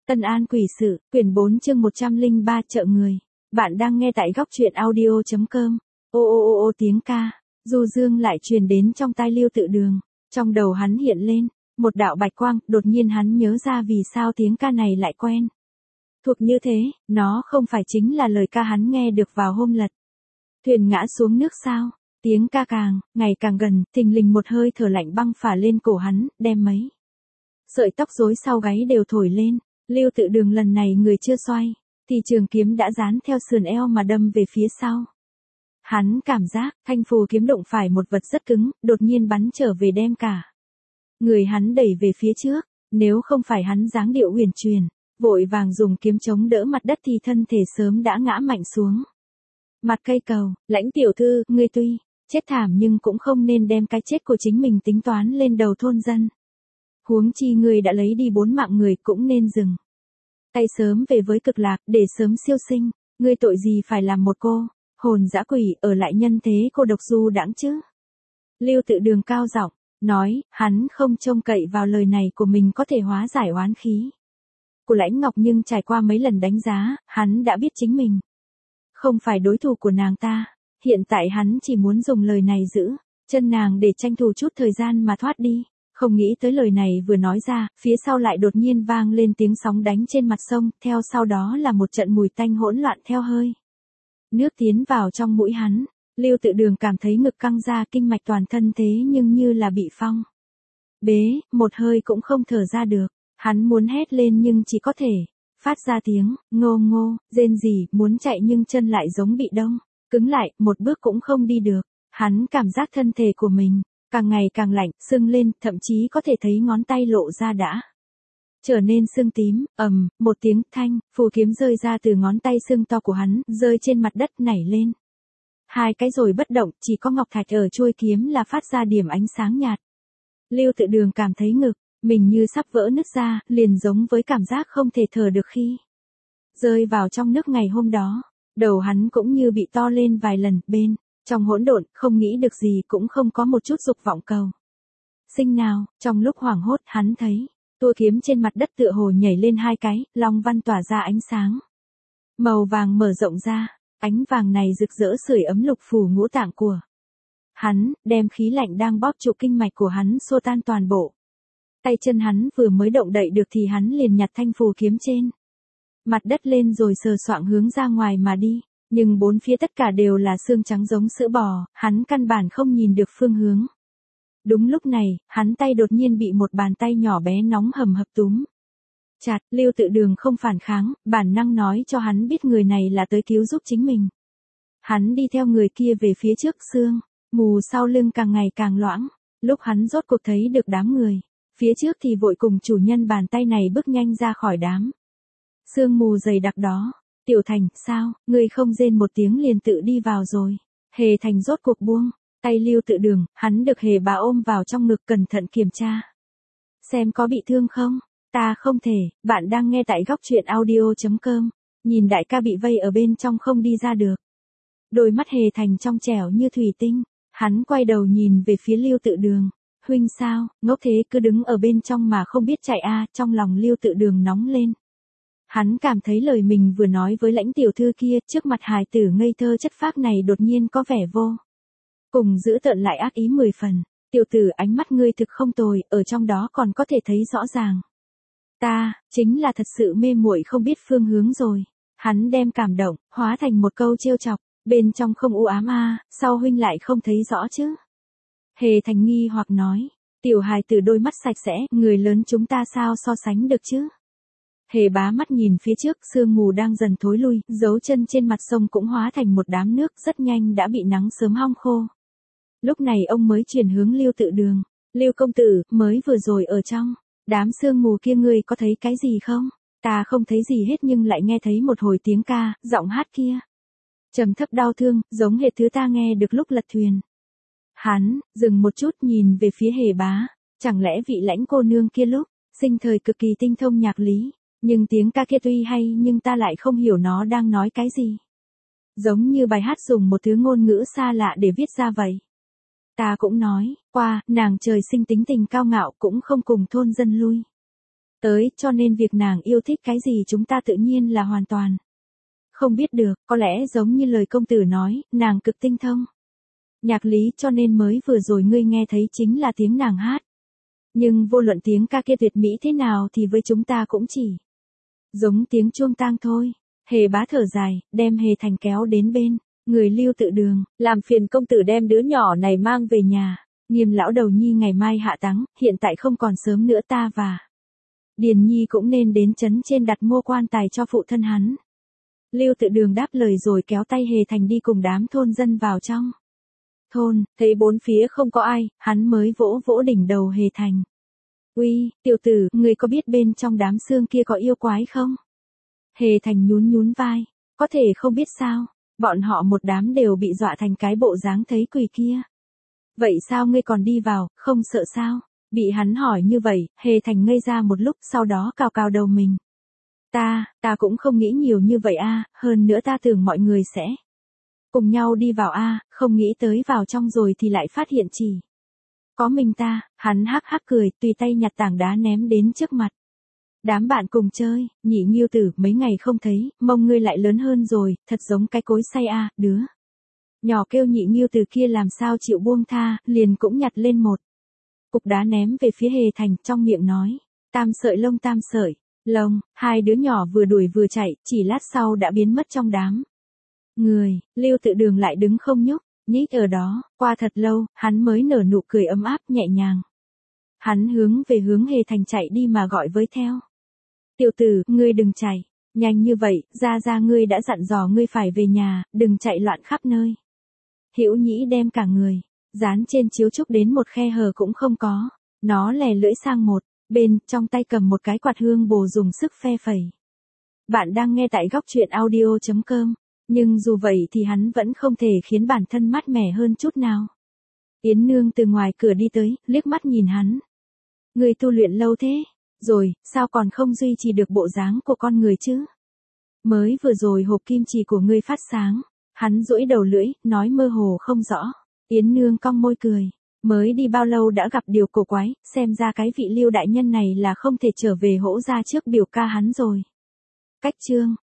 Tân An Quỷ Sự, quyển 4 chương 103 chợ người. Bạn đang nghe tại góc truyện audio.com. Ô ô ô ô tiếng ca, du dương lại truyền đến trong tai Lưu Tự Đường. Trong đầu hắn hiện lên, một đạo bạch quang, đột nhiên hắn nhớ ra vì sao tiếng ca này lại quen. Thuộc như thế, nó không phải chính là lời ca hắn nghe được vào hôm lật thuyền ngã xuống nước sao? Tiếng ca ngày càng gần, thình lình một hơi thở lạnh băng phả lên cổ hắn, đem mấy sợi tóc rối sau gáy đều thổi lên. Lưu Tự Đường lần này người chưa xoay, thì trường kiếm đã dán theo sườn eo mà đâm về phía sau. Hắn cảm giác, thanh phù kiếm đụng phải một vật rất cứng, đột nhiên bắn trở về đem cả người hắn đẩy về phía trước, nếu không phải hắn dáng điệu huyền truyền, vội vàng dùng kiếm chống đỡ mặt đất thì thân thể sớm đã ngã mạnh xuống. Mặt cây cầu, Lãnh tiểu thư, ngươi tuy chết thảm nhưng cũng không nên đem cái chết của chính mình tính toán lên đầu thôn dân. Huống chi ngươi đã lấy đi 4 mạng người cũng nên dừng tay sớm về với cực lạc để sớm siêu sinh, ngươi tội gì phải làm một cô hồn dã quỷ ở lại nhân thế cô độc du đãng chứ? Lưu Tự Đường cao giọng nói, hắn không trông cậy vào lời này của mình có thể hóa giải oán khí của Lãnh Ngọc, nhưng trải qua mấy lần đánh giá, hắn đã biết chính mình không phải đối thủ của nàng ta. Hiện tại hắn chỉ muốn dùng lời này giữ chân nàng để tranh thủ chút thời gian mà thoát đi. Không nghĩ tới lời này vừa nói ra, phía sau lại đột nhiên vang lên tiếng sóng đánh trên mặt sông, theo sau đó là một trận mùi tanh hỗn loạn theo hơi nước tiến vào trong mũi hắn. Lưu Tự Đường cảm thấy ngực căng ra, kinh mạch toàn thân thế nhưng như là bị phong bế, một hơi cũng không thở ra được. Hắn muốn hét lên nhưng chỉ có thể phát ra tiếng ngô ngô, rên rỉ, muốn chạy nhưng chân lại giống bị đông cứng lại, một bước cũng không đi được. Hắn cảm giác thân thể của mình càng ngày càng lạnh, sưng lên, thậm chí có thể thấy ngón tay lộ ra đã trở nên sưng tím. Một tiếng thanh, phù kiếm rơi ra từ ngón tay sưng to của hắn, rơi trên mặt đất nảy lên hai cái rồi bất động, chỉ có ngọc thạch ở chuôi kiếm là phát ra điểm ánh sáng nhạt. Lưu Tự Đường cảm thấy ngực mình như sắp vỡ nứt ra, liền giống với cảm giác không thể thở được khi rơi vào trong nước ngày hôm đó. Đầu hắn cũng như bị to lên vài lần, bên trong hỗn độn, không nghĩ được gì, cũng không có một chút dục vọng cầu sinh nào. Trong lúc hoảng hốt, hắn thấy tua kiếm trên mặt đất tựa hồ nhảy lên hai cái, long văn tỏa ra ánh sáng màu vàng mở rộng ra. Ánh vàng này rực rỡ sưởi ấm lục phủ ngũ tạng của hắn, đem khí lạnh đang bóp trụ kinh mạch của hắn xua tan toàn bộ. Tay chân hắn vừa mới động đậy được thì hắn liền nhặt thanh phù kiếm trên mặt đất lên rồi sờ soạng hướng ra ngoài mà đi. Nhưng bốn phía tất cả đều là xương trắng giống sữa bò, hắn căn bản không nhìn được phương hướng. Đúng lúc này, hắn tay đột nhiên bị một bàn tay nhỏ bé nóng hầm hập túm chặt. Lưu Tự Đường không phản kháng, bản năng nói cho hắn biết người này là tới cứu giúp chính mình. Hắn đi theo người kia về phía trước, sương mù sau lưng càng ngày càng loãng. Lúc hắn rốt cuộc thấy được đám người phía trước thì vội cùng chủ nhân bàn tay này bước nhanh ra khỏi đám sương mù dày đặc đó. Tiểu Thành, sao, ngươi không rên một tiếng liền tự đi vào rồi? Hề Thành rốt cuộc buông tay Lưu Tự Đường, hắn được Hề bà ôm vào trong ngực cẩn thận kiểm tra xem có bị thương không. Ta không thể, bạn đang nghe tại góc truyện audio.com. Nhìn đại ca bị vây ở bên trong không đi ra được. Đôi mắt Hề Thành trong trẻo như thủy tinh, hắn quay đầu nhìn về phía Lưu Tự Đường. Huynh sao, ngốc thế cứ đứng ở bên trong mà không biết chạy a? Trong lòng Lưu Tự Đường nóng lên. Hắn cảm thấy lời mình vừa nói với Lãnh tiểu thư kia trước mặt hài tử ngây thơ chất phác này đột nhiên có vẻ vô cùng dữ tợn lại ác ý 10 phần. Tiểu tử, ánh mắt ngươi thực không tồi, ở trong đó còn có thể thấy rõ ràng. Ta, chính là thật sự mê muội không biết phương hướng rồi. Hắn đem cảm động, hóa thành một câu trêu chọc, bên trong không u ám a, sao huynh lại không thấy rõ chứ? Hề Thành nghi hoặc nói, tiểu hài tử đôi mắt sạch sẽ, người lớn chúng ta sao so sánh được chứ? Hề bá mắt nhìn phía trước, sương mù đang dần thối lui, dấu chân trên mặt sông cũng hóa thành một đám nước rất nhanh đã bị nắng sớm hong khô. Lúc này ông mới chuyển hướng Lưu Tự Đường. Lưu công tử, mới vừa rồi ở trong đám sương mù kia ngươi có thấy cái gì không? Ta không thấy gì hết nhưng lại nghe thấy một hồi tiếng ca, giọng hát kia trầm thấp đau thương, giống hệt thứ ta nghe được lúc lật thuyền. Hắn dừng một chút nhìn về phía Hề bá, chẳng lẽ vị Lãnh cô nương kia lúc sinh thời cực kỳ tinh thông nhạc lý, nhưng tiếng ca kia tuy hay nhưng ta lại không hiểu nó đang nói cái gì. Giống như bài hát dùng một thứ ngôn ngữ xa lạ để viết ra vậy. Ta cũng nói qua, nàng trời sinh tính tình cao ngạo cũng không cùng thôn dân lui tới, cho nên việc nàng yêu thích cái gì chúng ta tự nhiên là hoàn toàn không biết được, có lẽ giống như lời công tử nói, nàng cực tinh thông nhạc lý cho nên mới vừa rồi ngươi nghe thấy chính là tiếng nàng hát. Nhưng vô luận tiếng ca kia tuyệt mỹ thế nào thì với chúng ta cũng chỉ giống tiếng chuông tang thôi. Hề Bá thở dài, đem Hề Thành kéo đến bên người Lưu Tự Đường, làm phiền công tử đem đứa nhỏ này mang về nhà. Nghiêm lão đầu nhi ngày mai hạ táng, hiện tại không còn sớm nữa, ta và Điền Nhi cũng nên đến trấn trên đặt mua quan tài cho phụ thân hắn. Lưu Tự Đường đáp lời rồi kéo tay Hề Thành đi cùng đám thôn dân vào trong thôn, thấy bốn phía không có ai, hắn mới vỗ vỗ đỉnh đầu Hề Thành. Uy, tiểu tử, ngươi có biết bên trong đám xương kia có yêu quái không? Hề Thành nhún nhún vai, có thể không biết sao, bọn họ một đám đều bị dọa thành cái bộ dáng thấy quỷ kia. Vậy sao ngươi còn đi vào, không sợ sao? Bị hắn hỏi như vậy, Hề Thành ngây ra một lúc, sau đó cào cào đầu mình. Ta cũng không nghĩ nhiều như vậy a, hơn nữa ta tưởng mọi người sẽ cùng nhau đi vào a, không nghĩ tới vào trong rồi thì lại phát hiện chỉ có mình ta. Hắn hắc hắc cười, tùy tay nhặt tảng đá ném đến trước mặt đám bạn cùng chơi. Nhị Nghiêu tử, mấy ngày không thấy, mông ngươi lại lớn hơn rồi, thật giống cái cối xay a. Đứa nhỏ kêu Nhị Nghiêu tử kia làm sao chịu buông tha, liền cũng nhặt lên một cục đá ném về phía Hề Thành, trong miệng nói, tam sợi lông. Hai đứa nhỏ vừa đuổi vừa chạy, chỉ lát sau đã biến mất trong đám người. Lưu Tự Đường lại đứng không nhúc nhích ở đó, qua thật lâu, hắn mới nở nụ cười ấm áp nhẹ nhàng. Hắn hướng về hướng Hề Thành chạy đi mà gọi với theo. Tiểu tử, ngươi đừng chạy nhanh như vậy, ra ngươi đã dặn dò ngươi phải về nhà, đừng chạy loạn khắp nơi. Hữu Nhĩ đem cả người dán trên chiếu trúc đến một khe hở cũng không có. Nó lè lưỡi sang một bên, trong tay cầm một cái quạt hương bồ dùng sức phe phẩy. Bạn đang nghe tại góc truyện audio.com. Nhưng dù vậy thì hắn vẫn không thể khiến bản thân mát mẻ hơn chút nào. Yến Nương từ ngoài cửa đi tới, liếc mắt nhìn hắn. Người tu luyện lâu thế, rồi, sao còn không duy trì được bộ dáng của con người chứ? Mới vừa rồi hộp kim chỉ của ngươi phát sáng. Hắn duỗi đầu lưỡi, nói mơ hồ không rõ. Yến Nương cong môi cười. Mới đi bao lâu đã gặp điều cổ quái, xem ra cái vị Lưu đại nhân này là không thể trở về hỗ ra trước biểu ca hắn rồi. Cách chương